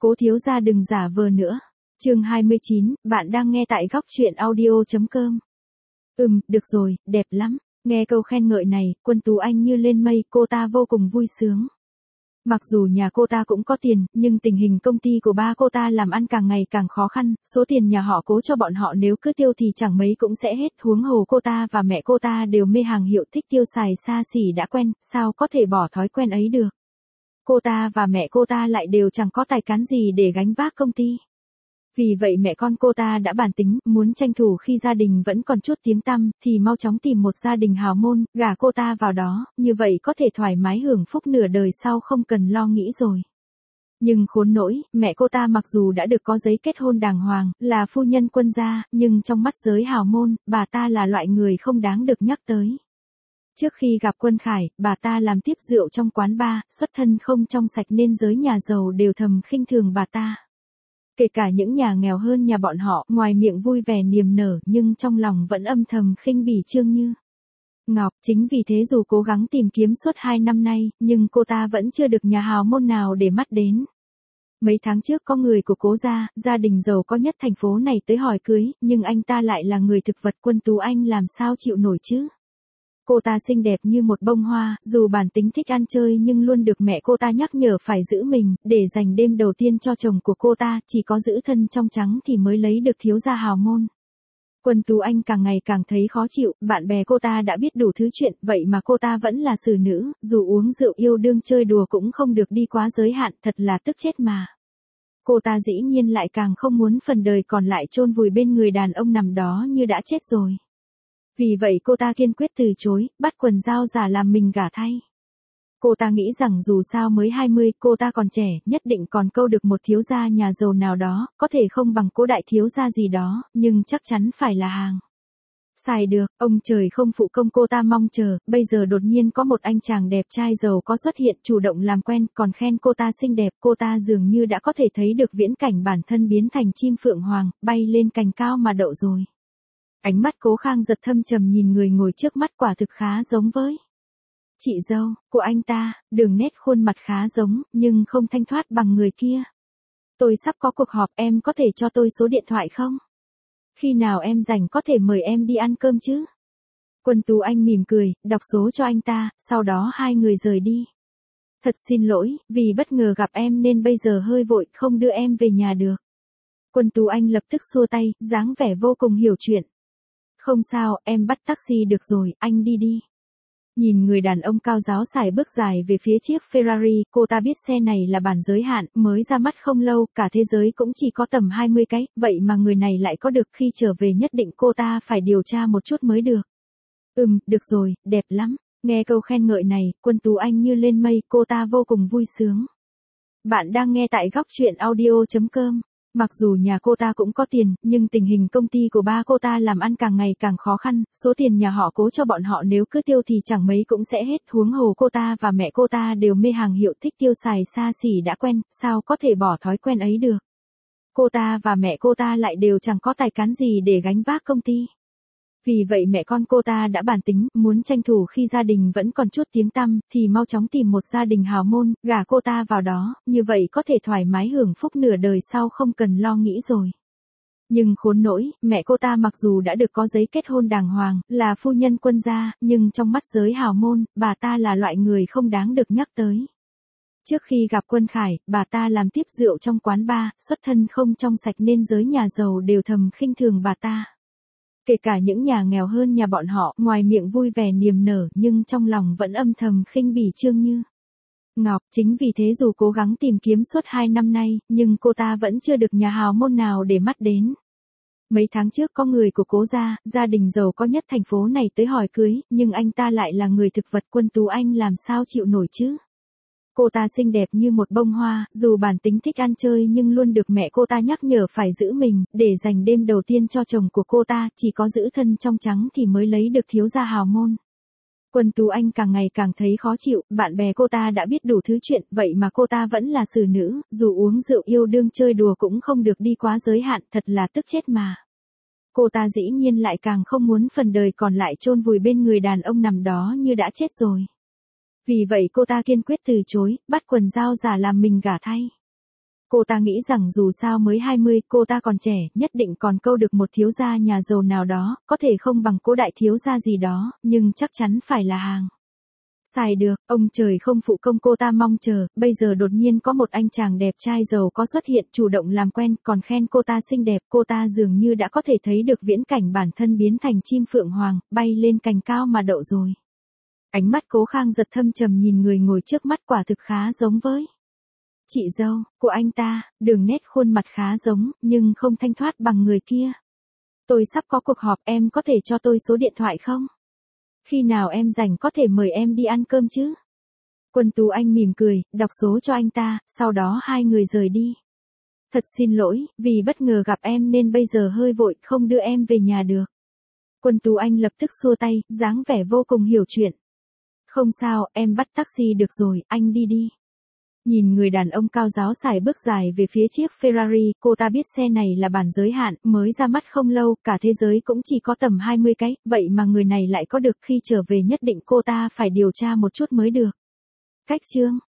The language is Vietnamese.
Cố thiếu gia đừng giả vờ nữa. Chương 29, bạn đang nghe tại góc truyện audio.com. Được rồi, đẹp lắm. Nghe câu khen ngợi này, Quân Tú Anh như lên mây, cô ta vô cùng vui sướng. Mặc dù nhà cô ta cũng có tiền, nhưng tình hình công ty của ba cô ta làm ăn càng ngày càng khó khăn, số tiền nhà họ Cố cho bọn họ nếu cứ tiêu thì chẳng mấy cũng sẽ hết, huống hồ cô ta và mẹ cô ta đều mê hàng hiệu, thích tiêu xài xa xỉ đã quen, sao có thể bỏ thói quen ấy được. Cô ta và mẹ cô ta lại đều chẳng có tài cán gì để gánh vác công ty. Vì vậy mẹ con cô ta đã bàn tính, muốn tranh thủ khi gia đình vẫn còn chút tiếng tăm, thì mau chóng tìm một gia đình hào môn, gả cô ta vào đó, như vậy có thể thoải mái hưởng phúc nửa đời sau không cần lo nghĩ rồi. Nhưng khốn nỗi, mẹ cô ta mặc dù đã được có giấy kết hôn đàng hoàng, là phu nhân quân gia, nhưng trong mắt giới hào môn, bà ta là loại người không đáng được nhắc tới. Trước khi gặp Quân Khải, bà ta làm tiếp rượu trong quán bar, xuất thân không trong sạch nên giới nhà giàu đều thầm khinh thường bà ta. Kể cả những nhà nghèo hơn nhà bọn họ, ngoài miệng vui vẻ niềm nở nhưng trong lòng vẫn âm thầm khinh bỉ Trương Như Ngọc. Chính vì thế dù cố gắng tìm kiếm suốt 2 năm nay, nhưng cô ta vẫn chưa được nhà hào môn nào để mắt đến. Mấy tháng trước có người của Cố gia đình giàu có nhất thành phố này tới hỏi cưới, nhưng anh ta lại là người thực vật. Quân Tú Anh làm sao chịu nổi chứ? Cô ta xinh đẹp như một bông hoa, dù bản tính thích ăn chơi nhưng luôn được mẹ cô ta nhắc nhở phải giữ mình, để dành đêm đầu tiên cho chồng của cô ta, chỉ có giữ thân trong trắng thì mới lấy được thiếu gia hào môn. Quân Tú Anh càng ngày càng thấy khó chịu, bạn bè cô ta đã biết đủ thứ chuyện, vậy mà cô ta vẫn là xử nữ, dù uống rượu yêu đương chơi đùa cũng không được đi quá giới hạn, thật là tức chết mà. Cô ta dĩ nhiên lại càng không muốn phần đời còn lại chôn vùi bên người đàn ông nằm đó như đã chết rồi. Vì vậy cô ta kiên quyết từ chối, bắt quần dao giả làm mình gả thay. Cô ta nghĩ rằng dù sao mới 20, cô ta còn trẻ, nhất định còn câu được một thiếu gia nhà giàu nào đó, có thể không bằng Cố đại thiếu gia gì đó, nhưng chắc chắn phải là hàng xài được. Ông trời không phụ công cô ta mong chờ, bây giờ đột nhiên có một anh chàng đẹp trai giàu có xuất hiện, chủ động làm quen, còn khen cô ta xinh đẹp. Cô ta dường như đã có thể thấy được viễn cảnh bản thân biến thành chim phượng hoàng, bay lên cành cao mà đậu rồi. Ánh mắt Cố Khang giật thâm trầm nhìn người ngồi trước mắt, quả thực khá giống với chị dâu của anh ta, đường nét khuôn mặt khá giống, nhưng không thanh thoát bằng người kia. Tôi sắp có cuộc họp, em có thể cho tôi số điện thoại không? Khi nào em rảnh có thể mời em đi ăn cơm chứ? Quân Tú Anh mỉm cười, đọc số cho anh ta, sau đó hai người rời đi. Thật xin lỗi, vì bất ngờ gặp em nên bây giờ hơi vội, không đưa em về nhà được. Quân Tú Anh lập tức xua tay, dáng vẻ vô cùng hiểu chuyện. Không sao, em bắt taxi được rồi, anh đi đi. Nhìn người đàn ông cao ráo sải bước dài về phía chiếc Ferrari, cô ta biết xe này là bản giới hạn, mới ra mắt không lâu, cả thế giới cũng chỉ có tầm 20 cái, vậy mà người này lại có được. Khi trở về nhất định cô ta phải điều tra một chút mới được. Được rồi, đẹp lắm. Nghe câu khen ngợi này, Quân Tú Anh như lên mây, cô ta vô cùng vui sướng. Bạn đang nghe tại góc truyện audio.com. Mặc dù nhà cô ta cũng có tiền, nhưng tình hình công ty của ba cô ta làm ăn càng ngày càng khó khăn, số tiền nhà họ Cố cho bọn họ nếu cứ tiêu thì chẳng mấy cũng sẽ hết, huống hồ cô ta và mẹ cô ta đều mê hàng hiệu, thích tiêu xài xa xỉ đã quen, sao có thể bỏ thói quen ấy được. Cô ta và mẹ cô ta lại đều chẳng có tài cán gì để gánh vác công ty. Vì vậy mẹ con cô ta đã bàn tính, muốn tranh thủ khi gia đình vẫn còn chút tiếng tăm, thì mau chóng tìm một gia đình hào môn, gả cô ta vào đó, như vậy có thể thoải mái hưởng phúc nửa đời sau không cần lo nghĩ rồi. Nhưng khốn nỗi, mẹ cô ta mặc dù đã được có giấy kết hôn đàng hoàng, là phu nhân quân gia, nhưng trong mắt giới hào môn, bà ta là loại người không đáng được nhắc tới. Trước khi gặp Quân Khải, bà ta làm tiếp rượu trong quán bar, xuất thân không trong sạch nên giới nhà giàu đều thầm khinh thường bà ta. Kể cả những nhà nghèo hơn nhà bọn họ, ngoài miệng vui vẻ niềm nở nhưng trong lòng vẫn âm thầm khinh bỉ Trương Như Ngọc. Chính vì thế dù cố gắng tìm kiếm suốt 2 năm nay, nhưng cô ta vẫn chưa được nhà hào môn nào để mắt đến. Mấy tháng trước có người của Cố gia đình giàu có nhất thành phố này tới hỏi cưới, nhưng anh ta lại là người thực vật. Quân Tú Anh làm sao chịu nổi chứ? Cô ta xinh đẹp như một bông hoa, dù bản tính thích ăn chơi nhưng luôn được mẹ cô ta nhắc nhở phải giữ mình, để dành đêm đầu tiên cho chồng của cô ta, chỉ có giữ thân trong trắng thì mới lấy được thiếu gia hào môn. Quân Tú Anh càng ngày càng thấy khó chịu, bạn bè cô ta đã biết đủ thứ chuyện, vậy mà cô ta vẫn là xử nữ, dù uống rượu yêu đương chơi đùa cũng không được đi quá giới hạn, thật là tức chết mà. Cô ta dĩ nhiên lại càng không muốn phần đời còn lại chôn vùi bên người đàn ông nằm đó như đã chết rồi. Vì vậy cô ta kiên quyết từ chối, bắt quần dao giả làm mình gả thay. Cô ta nghĩ rằng dù sao mới 20, cô ta còn trẻ, nhất định còn câu được một thiếu gia nhà giàu nào đó, có thể không bằng Cố đại thiếu gia gì đó, nhưng chắc chắn phải là hàng xài được. Ông trời không phụ công cô ta mong chờ, bây giờ đột nhiên có một anh chàng đẹp trai giàu có xuất hiện, chủ động làm quen, còn khen cô ta xinh đẹp. Cô ta dường như đã có thể thấy được viễn cảnh bản thân biến thành chim phượng hoàng, bay lên cành cao mà đậu rồi. Ánh mắt Cố Khang giật thâm trầm nhìn người ngồi trước mắt, quả thực khá giống với chị dâu của anh ta, đường nét khuôn mặt khá giống, nhưng không thanh thoát bằng người kia. Tôi sắp có cuộc họp, em có thể cho tôi số điện thoại không? Khi nào em rảnh có thể mời em đi ăn cơm chứ? Quân Tú Anh mỉm cười, đọc số cho anh ta, sau đó hai người rời đi. Thật xin lỗi, vì bất ngờ gặp em nên bây giờ hơi vội, không đưa em về nhà được. Quân Tú Anh lập tức xua tay, dáng vẻ vô cùng hiểu chuyện. Không sao, em bắt taxi được rồi, anh đi đi. Nhìn người đàn ông cao ráo sải bước dài về phía chiếc Ferrari, cô ta biết xe này là bản giới hạn, mới ra mắt không lâu, cả thế giới cũng chỉ có tầm 20 cái, vậy mà người này lại có được, khi trở về nhất định cô ta phải điều tra một chút mới được. Cách chương